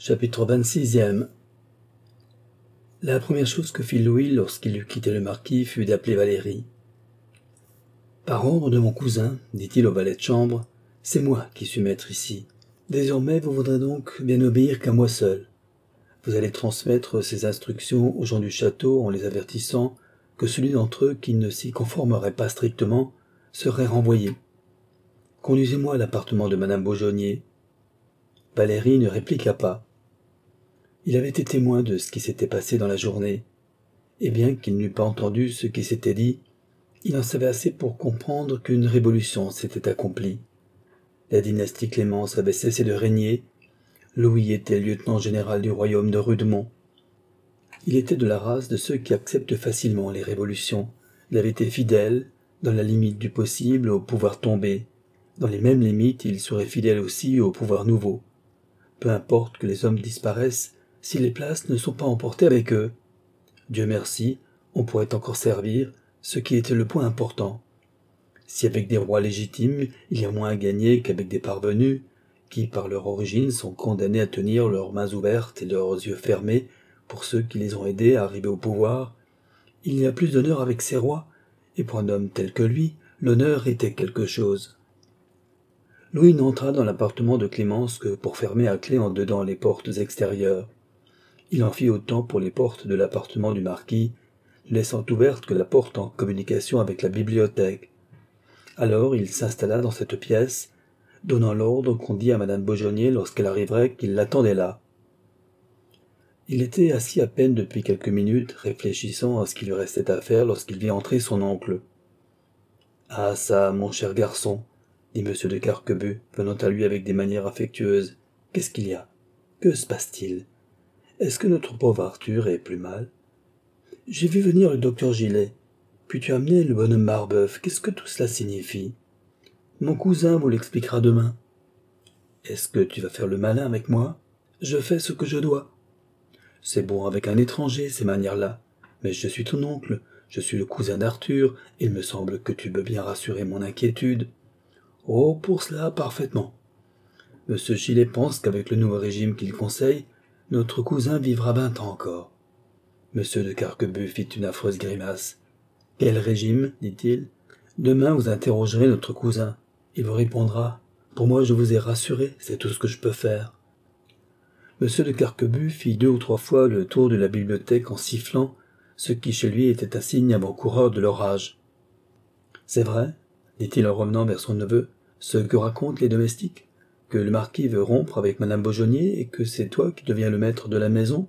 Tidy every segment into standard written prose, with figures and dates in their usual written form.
Chapitre 26e. La première chose que fit Louis lorsqu'il eut quitté le marquis fut d'appeler Valérie. « Par ordre de mon cousin, dit-il au valet de chambre, c'est moi qui suis maître ici. Désormais, vous voudrez donc bien obéir qu'à moi seul. Vous allez transmettre ces instructions aux gens du château en les avertissant que celui d'entre eux qui ne s'y conformerait pas strictement serait renvoyé. Conduisez-moi à l'appartement de madame Beaujonnier. » Valérie ne répliqua pas. Il avait été témoin de ce qui s'était passé dans la journée, et bien qu'il n'eût pas entendu ce qui s'était dit, il en savait assez pour comprendre qu'une révolution s'était accomplie. La dynastie Clémence avait cessé de régner, Louis était lieutenant général du royaume de Rudemont. Il était de la race de ceux qui acceptent facilement les révolutions. Il avait été fidèle, dans la limite du possible, au pouvoir tombé. Dans les mêmes limites, il serait fidèle aussi au pouvoir nouveau. Peu importe que les hommes disparaissent, si les places ne sont pas emportées avec eux. Dieu merci, on pourrait encore servir, ce qui était le point important. Si avec des rois légitimes, il y a moins à gagner qu'avec des parvenus, qui par leur origine sont condamnés à tenir leurs mains ouvertes et leurs yeux fermés pour ceux qui les ont aidés à arriver au pouvoir, il y a plus d'honneur avec ces rois, et pour un homme tel que lui, l'honneur était quelque chose. Louis n'entra dans l'appartement de Clémence que pour fermer à clé en dedans les portes extérieures. Il en fit autant pour les portes de l'appartement du marquis, laissant ouverte que la porte en communication avec la bibliothèque. Alors il s'installa dans cette pièce, donnant l'ordre qu'on dit à madame Beaujonnier lorsqu'elle arriverait qu'il l'attendait là. Il était assis à peine depuis quelques minutes, réfléchissant à ce qu'il lui restait à faire lorsqu'il vit entrer son oncle. « Ah ça, mon cher garçon, dit M. de Carquebus, venant à lui avec des manières affectueuses. « Qu'est-ce qu'il y a? Que se passe-t-il? Est-ce que notre pauvre Arthur est plus mal? J'ai vu venir le docteur Gillet, puis tu as amené le bonhomme Marbeuf. Qu'est-ce que tout cela signifie? Mon cousin vous l'expliquera demain. Est-ce que tu vas faire le malin avec moi? Je fais ce que je dois. C'est bon avec un étranger, ces manières-là, mais je suis ton oncle, je suis le cousin d'Arthur, et il me semble que tu veux bien rassurer mon inquiétude. Oh, pour cela, parfaitement. Monsieur Gillet pense qu'avec le nouveau régime qu'il conseille, notre cousin vivra 20 ans encore. Monsieur de Carquebus fit une affreuse grimace. « Quel régime ?» dit-il. « Demain vous interrogerez notre cousin. Il vous répondra. Pour moi je vous ai rassuré, c'est tout ce que je peux faire. » Monsieur de Carquebus fit 2 ou 3 fois le tour de la bibliothèque en sifflant, ce qui chez lui était un signe avant-coureur de l'orage. « C'est vrai, dit-il en revenant vers son neveu, ce que racontent les domestiques, que le marquis veut rompre avec madame Beaujonnier et que c'est toi qui deviens le maître de la maison.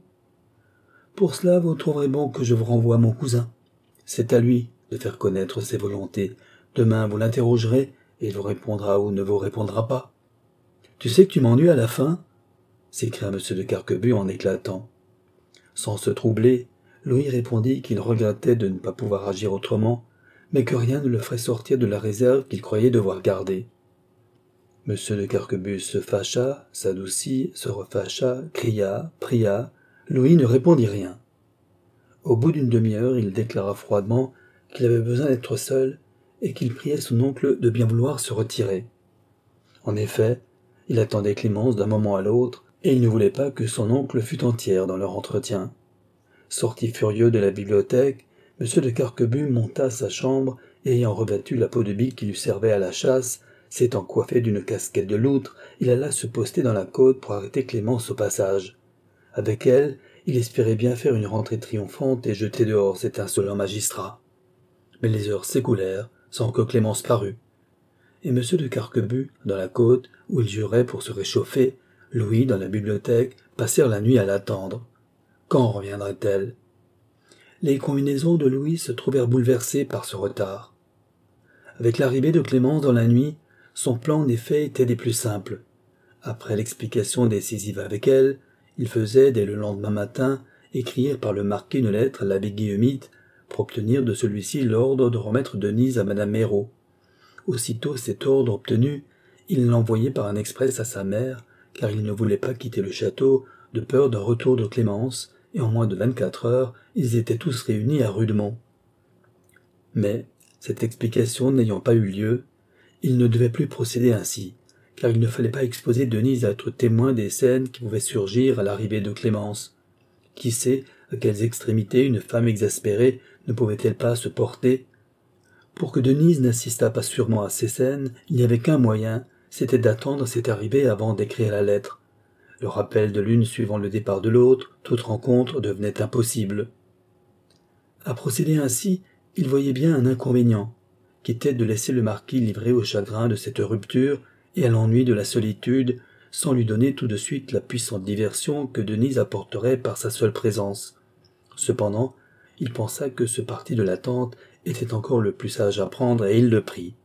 Pour cela, vous trouverez bon que je vous renvoie à mon cousin. C'est à lui de faire connaître ses volontés. Demain, vous l'interrogerez et il vous répondra ou ne vous répondra pas. Tu sais que tu m'ennuies à la fin, s'écria M. de Carquebus en éclatant. Sans se troubler, Louis répondit qu'il regrettait de ne pas pouvoir agir autrement, mais que rien ne le ferait sortir de la réserve qu'il croyait devoir garder. M. de Carquebus se fâcha, s'adoucit, se refâcha, cria, pria. Louis ne répondit rien. Au bout d'une demi-heure, il déclara froidement qu'il avait besoin d'être seul et qu'il priait son oncle de bien vouloir se retirer. En effet, il attendait Clémence d'un moment à l'autre et il ne voulait pas que son oncle fût entière dans leur entretien. Sorti furieux de la bibliothèque, M. de Carquebus monta à sa chambre et ayant revêtu la peau de bique qui lui servait à la chasse, s'étant coiffé d'une casquette de loutre, il alla se poster dans la côte pour arrêter Clémence au passage. Avec elle, il espérait bien faire une rentrée triomphante et jeter dehors cet insolent magistrat. Mais les heures s'écoulèrent sans que Clémence parût. Et M. de Carquebus, dans la côte, où il jurait pour se réchauffer, Louis, dans la bibliothèque, passèrent la nuit à l'attendre. Quand reviendrait-elle? Les combinaisons de Louis se trouvèrent bouleversées par ce retard. Avec l'arrivée de Clémence dans la nuit, son plan en effet était des plus simples. Après l'explication décisive avec elle, il faisait, dès le lendemain matin, écrire par le marquis une lettre à l'abbé Guillemite pour obtenir de celui-ci l'ordre de remettre Denise à madame Méraud. Aussitôt cet ordre obtenu, il l'envoyait par un express à sa mère, car il ne voulait pas quitter le château de peur d'un retour de Clémence, et en moins de 24 heures, ils étaient tous réunis à Rudemont. Mais, cette explication n'ayant pas eu lieu, il ne devait plus procéder ainsi, car il ne fallait pas exposer Denise à être témoin des scènes qui pouvaient surgir à l'arrivée de Clémence. Qui sait à quelles extrémités une femme exaspérée ne pouvait-elle pas se porter? Pour que Denise n'assistât pas sûrement à ces scènes, il n'y avait qu'un moyen, c'était d'attendre cette arrivée avant d'écrire la lettre. Le rappel de l'une suivant le départ de l'autre, toute rencontre devenait impossible. À procéder ainsi, il voyait bien un inconvénient, qui était de laisser le marquis livré au chagrin de cette rupture et à l'ennui de la solitude, sans lui donner tout de suite la puissante diversion que Denise apporterait par sa seule présence. Cependant, il pensa que ce parti de l'attente était encore le plus sage à prendre et il le prit.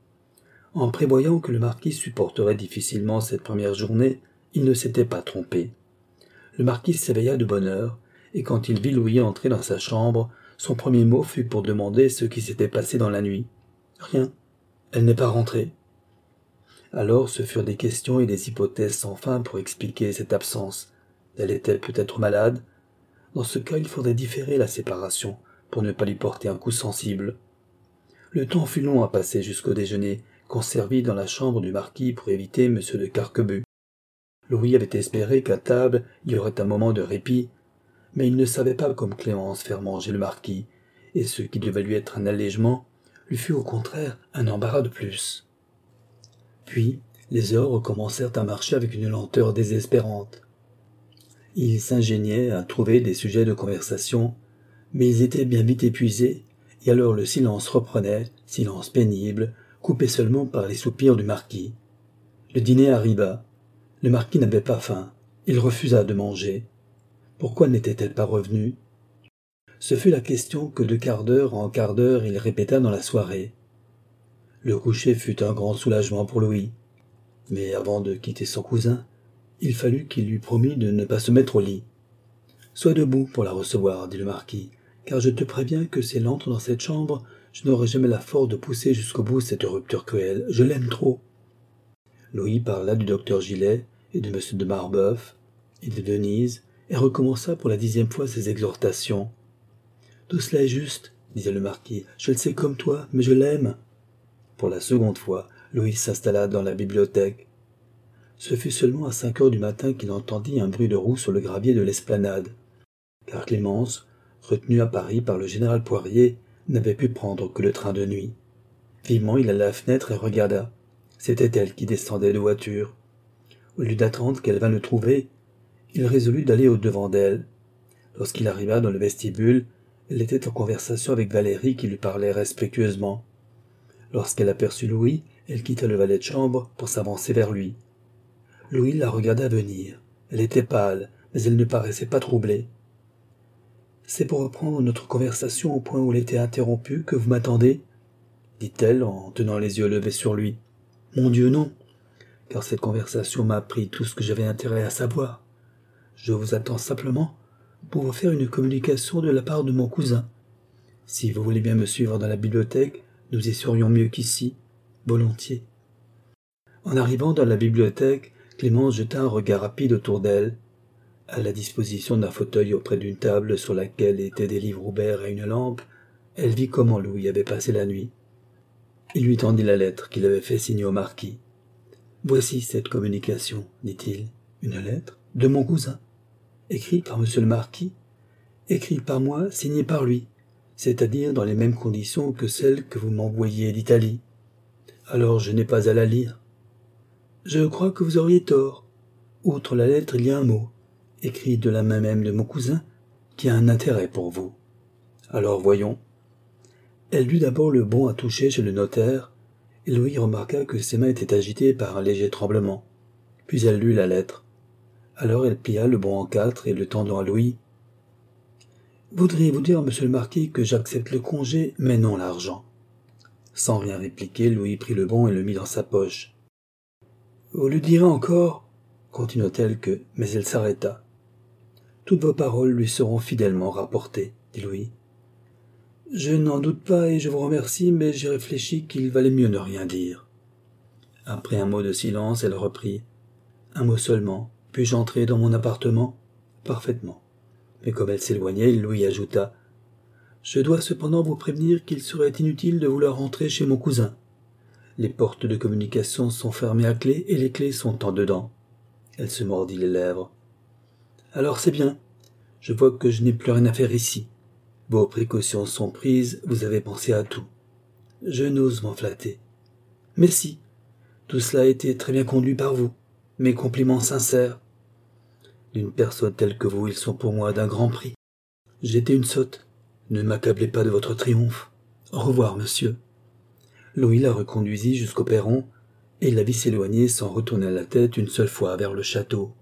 En prévoyant que le marquis supporterait difficilement cette première journée, il ne s'était pas trompé. Le marquis s'éveilla de bonne heure, et quand il vit Louis entrer dans sa chambre, son premier mot fut pour demander ce qui s'était passé dans la nuit. « Rien, elle n'est pas rentrée. » Alors ce furent des questions et des hypothèses sans fin pour expliquer cette absence. Elle était peut-être malade? Dans ce cas, il faudrait différer la séparation, pour ne pas lui porter un coup sensible. Le temps fut long à passer jusqu'au déjeuner, qu'on servit dans la chambre du marquis pour éviter M. de Carquebus. Louis avait espéré qu'à table il y aurait un moment de répit, mais il ne savait pas comme Clémence faire manger le marquis, et ce qui devait lui être un allègement lui fut au contraire un embarras de plus. Puis les heures recommencèrent à marcher avec une lenteur désespérante. Il s'ingéniait à trouver des sujets de conversation, mais ils étaient bien vite épuisés, et alors le silence reprenait, silence pénible, coupé seulement par les soupirs du marquis. Le dîner arriva. Le marquis n'avait pas faim. Il refusa de manger. Pourquoi n'était-elle pas revenue? Ce fut la question que de quart d'heure en quart d'heure il répéta dans la soirée. Le coucher fut un grand soulagement pour Louis. Mais avant de quitter son cousin, il fallut qu'il lui promît de ne pas se mettre au lit. « Sois debout pour la recevoir, dit le marquis, car je te préviens que si elle entre dans cette chambre, je n'aurai jamais la force de pousser jusqu'au bout cette rupture cruelle. Je l'aime trop. » Louis parla du docteur Gillet et de M. de Marbeuf et de Denise, et recommença pour la 10e fois ses exhortations. « Tout cela est juste, disait le marquis, je le sais comme toi, mais je l'aime. » Pour la seconde fois, Louis s'installa dans la bibliothèque. Ce fut seulement à 5 heures du matin qu'il entendit un bruit de roues sur le gravier de l'esplanade, car Clémence, retenue à Paris par le général Poirier, n'avait pu prendre que le train de nuit. Vivement, il alla à la fenêtre et regarda. C'était elle qui descendait de voiture. Au lieu d'attendre qu'elle vînt le trouver, il résolut d'aller au-devant d'elle. Lorsqu'il arriva dans le vestibule, elle était en conversation avec Valérie qui lui parlait respectueusement. Lorsqu'elle aperçut Louis, elle quitta le valet de chambre pour s'avancer vers lui. Louis la regarda venir. Elle était pâle, mais elle ne paraissait pas troublée. « C'est pour reprendre notre conversation au point où elle était interrompue que vous m'attendez ?» dit-elle en tenant les yeux levés sur lui. « Mon Dieu, non, car cette conversation m'a appris tout ce que j'avais intérêt à savoir. Je vous attends simplement pour vous faire une communication de la part de mon cousin. Si vous voulez bien me suivre dans la bibliothèque, nous y serions mieux qu'ici, volontiers. » En arrivant dans la bibliothèque, Clémence jeta un regard rapide autour d'elle. À la disposition d'un fauteuil auprès d'une table sur laquelle étaient des livres ouverts et une lampe, elle vit comment Louis avait passé la nuit. Il lui tendit la lettre qu'il avait fait signer au marquis. « Voici cette communication, dit-il. Une lettre de mon cousin, écrite par monsieur le marquis, écrite par moi, signée par lui, c'est-à-dire dans les mêmes conditions que celles que vous m'envoyez d'Italie. Alors je n'ai pas à la lire. Je crois que vous auriez tort. Outre la lettre, il y a un mot, écrit de la main même de mon cousin, qui a un intérêt pour vous. Alors voyons. » Elle lut d'abord le bon à toucher chez le notaire, et Louis remarqua que ses mains étaient agitées par un léger tremblement. Puis elle lut la lettre. Alors elle plia le bon en 4 et le tendant à Louis. « Voudriez-vous dire, monsieur le marquis, que j'accepte le congé, mais non l'argent ?» Sans rien répliquer, Louis prit le bon et le mit dans sa poche. « Vous lui direz encore, continua-t-elle que, mais elle s'arrêta. « Toutes vos paroles lui seront fidèlement rapportées, dit Louis. Je n'en doute pas et je vous remercie, mais j'ai réfléchi qu'il valait mieux ne rien dire. » Après un mot de silence, elle reprit. « Un mot seulement. Puis-je entrer dans mon appartement ? » « Parfaitement. » Mais comme elle s'éloignait, Louis ajouta. « Je dois cependant vous prévenir qu'il serait inutile de vouloir rentrer chez mon cousin. Les portes de communication sont fermées à clé et les clés sont en dedans. Elle se mordit les lèvres. Alors c'est bien. Je vois que je n'ai plus rien à faire ici. Vos précautions sont prises, vous avez pensé à tout. Je n'ose m'en flatter. Mais si, tout cela a été très bien conduit par vous. Mes compliments sincères. D'une personne telle que vous, ils sont pour moi d'un grand prix. J'étais une sotte. Ne m'accablez pas de votre triomphe. Au revoir, monsieur. Louis la reconduisit jusqu'au perron, et la vit s'éloigner sans retourner la tête une seule fois vers le château.